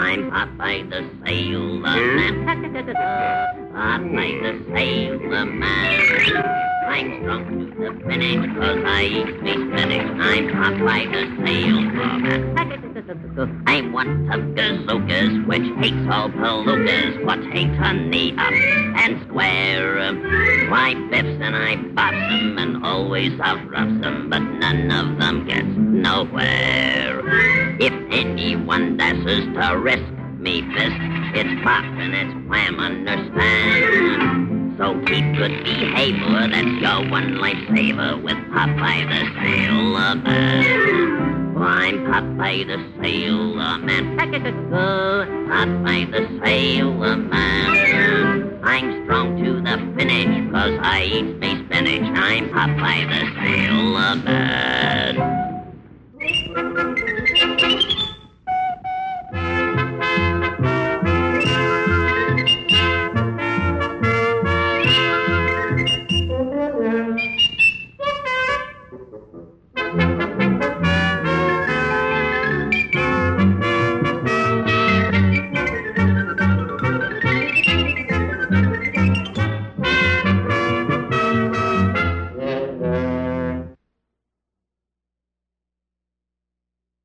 I'm Popeye the Sailor Man. Popeye the Sailor Man. I'm strong to the finish, 'cause I eat me spinach. I'm Popeye the Sailor Man. I'm one of gazookas, which hates all palookas, what hates honey up and square. Why biffs and I bops them and always outroughs them, but none of them gets nowhere. If anyone dashes to risk me fist, it's pop and it's wham, understand? So keep good behavior, that's your one lifesaver with Popeye the Sailor Man. I'm Popeye the Sailor Man. Popeye the Sailor Man. I'm strong to the finish, 'cause I eat me spinach. I'm Popeye the Sailor Man.